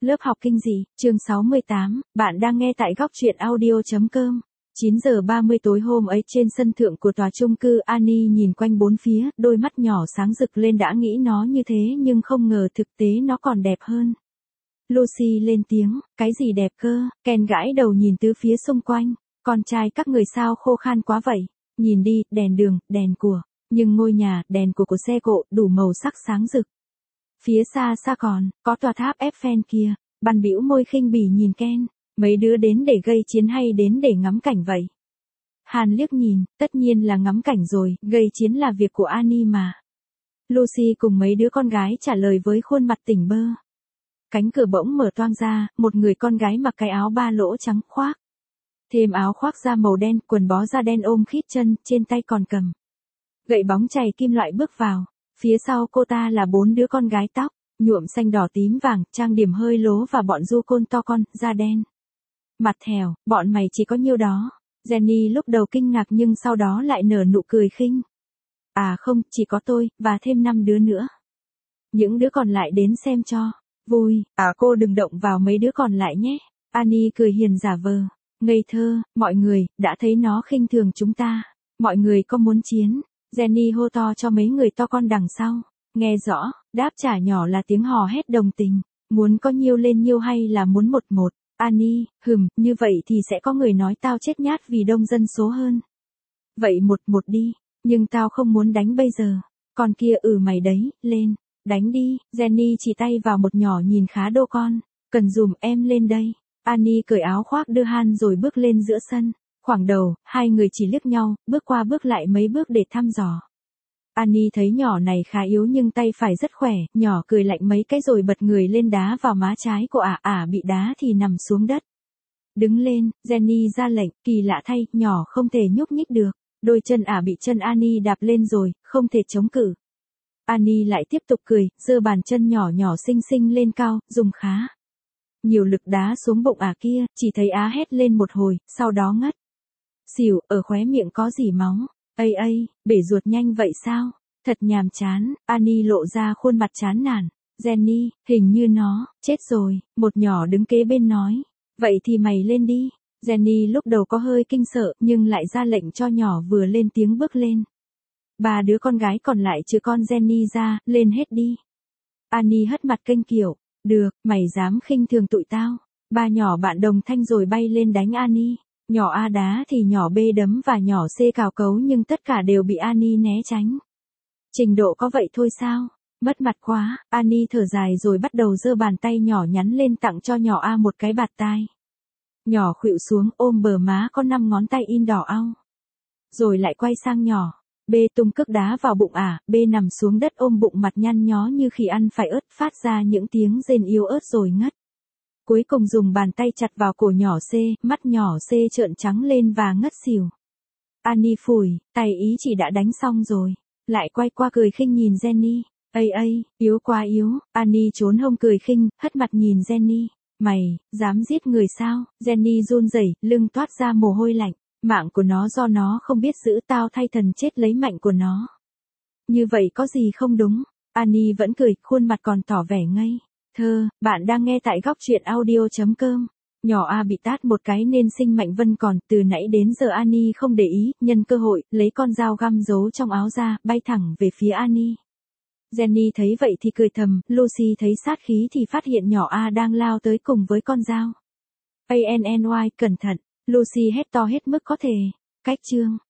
Lớp học kinh dị, chương 68, bạn đang nghe tại góc truyện audio.com. 9 giờ 30 tối hôm ấy trên sân thượng của tòa chung cư, Annie nhìn quanh bốn phía, đôi mắt nhỏ sáng rực lên, đã nghĩ nó như thế nhưng không ngờ thực tế nó còn đẹp hơn. Lucy lên tiếng, cái gì đẹp cơ? Ken gãi đầu nhìn tứ phía xung quanh, con trai các người sao khô khan quá vậy? Nhìn đi, đèn đường, đèn của, nhưng ngôi nhà, đèn của xe cộ, đủ màu sắc sáng rực. Phía xa xa còn, có tòa tháp Eiffel kia. Ban bĩu môi khinh bỉ nhìn Ken, mấy đứa đến để gây chiến hay đến để ngắm cảnh vậy? Hàn liếc nhìn, tất nhiên là ngắm cảnh rồi, gây chiến là việc của Annie mà. Lucy cùng mấy đứa con gái trả lời với khuôn mặt tỉnh bơ. Cánh cửa bỗng mở toang ra, một người con gái mặc cái áo ba lỗ trắng khoác. Thêm áo khoác da màu đen, quần bó da đen ôm khít chân, trên tay còn cầm gậy bóng chày kim loại bước vào. Phía sau cô ta là 4 đứa con gái tóc nhuộm xanh đỏ tím vàng, trang điểm hơi lố và bọn du côn to con, da đen. Mặt thèo, bọn mày chỉ có nhiêu đó. Jenny lúc đầu kinh ngạc nhưng sau đó lại nở nụ cười khinh. À không, chỉ có tôi, và thêm 5 đứa nữa. Những đứa còn lại đến xem cho vui. À cô đừng động vào mấy đứa còn lại nhé. Annie cười hiền giả vờ. Ngây thơ, mọi người, đã thấy nó khinh thường chúng ta. Mọi người có muốn chiến? Jenny hô to cho mấy người to con đằng sau. Nghe rõ, đáp trả nhỏ là tiếng hò hét đồng tình. Muốn có nhiêu lên nhiêu hay là muốn một một? Annie, như vậy thì sẽ có người nói tao chết nhát vì đông dân số hơn. Vậy một một đi, nhưng tao không muốn đánh bây giờ. Con kia mày đấy, lên, đánh đi. Jenny chỉ tay vào một nhỏ nhìn khá đô con. Cần dùm em lên đây. Annie cởi áo khoác đưa Han rồi bước lên giữa sân. Khoảng đầu, hai người chỉ liếc nhau, bước qua bước lại mấy bước để thăm dò. Annie thấy nhỏ này khá yếu nhưng tay phải rất khỏe, nhỏ cười lạnh mấy cái rồi bật người lên đá vào má trái của ả, bị đá thì nằm xuống đất. Đứng lên, Jenny ra lệnh, kỳ lạ thay, nhỏ không thể nhúc nhích được, đôi chân bị chân Annie đạp lên rồi, không thể chống cự. Annie lại tiếp tục cười, giơ bàn chân nhỏ nhỏ xinh xinh lên cao, dùng khá nhiều lực đá xuống bụng kia, chỉ thấy hét lên một hồi, sau đó ngất xỉu, ở khóe miệng có dỉ máu. Bể ruột nhanh vậy sao? Thật nhàm chán. Annie lộ ra khuôn mặt chán nản. Jenny, hình như nó chết rồi. Một nhỏ đứng kế bên nói. Vậy thì mày lên đi. Jenny lúc đầu có hơi kinh sợ nhưng lại ra lệnh cho nhỏ vừa lên tiếng bước lên. 3 đứa con gái còn lại trừ con Jenny ra, lên hết đi. Annie hất mặt kênh kiểu. Được, mày dám khinh thường tụi tao. 3 nhỏ bạn đồng thanh rồi bay lên đánh Annie. Nhỏ A đá thì nhỏ B đấm và nhỏ C cào cấu nhưng tất cả đều bị Annie né tránh. Trình độ có vậy thôi sao? Mất mặt quá. Annie thở dài rồi bắt đầu giơ bàn tay nhỏ nhắn lên tặng cho nhỏ A một cái bạt tai. Nhỏ khuỵu xuống ôm bờ má có 5 ngón tay in đỏ au. Rồi lại quay sang nhỏ. B tung cước đá vào bụng B nằm xuống đất ôm bụng mặt nhăn nhó như khi ăn phải ớt, phát ra những tiếng rên yếu ớt rồi ngất. Cuối cùng dùng bàn tay chặt vào cổ nhỏ C, mắt nhỏ C trợn trắng lên và ngất xỉu. Annie phủi, tay ý chỉ đã đánh xong rồi. Lại quay qua cười khinh nhìn Jenny. Yếu quá yếu. Annie trốn hông cười khinh, hất mặt nhìn Jenny. Mày, dám giết người sao? Jenny run rẩy, lưng toát ra mồ hôi lạnh. Mạng của nó do nó không biết giữ, tao thay thần chết lấy mạnh của nó. Như vậy có gì không đúng? Annie vẫn cười, khuôn mặt còn tỏ vẻ ngây thơ. Bạn đang nghe tại góc truyện audio.com. Nhỏ A bị tát một cái nên sinh mạnh vân còn, từ nãy đến giờ Annie không để ý, nhân cơ hội, lấy con dao găm giấu trong áo ra, bay thẳng về phía Annie. Jenny thấy vậy thì cười thầm, Lucy thấy sát khí thì phát hiện nhỏ A đang lao tới cùng với con dao. Anny, cẩn thận, Lucy hét to hết mức có thể. Cách chương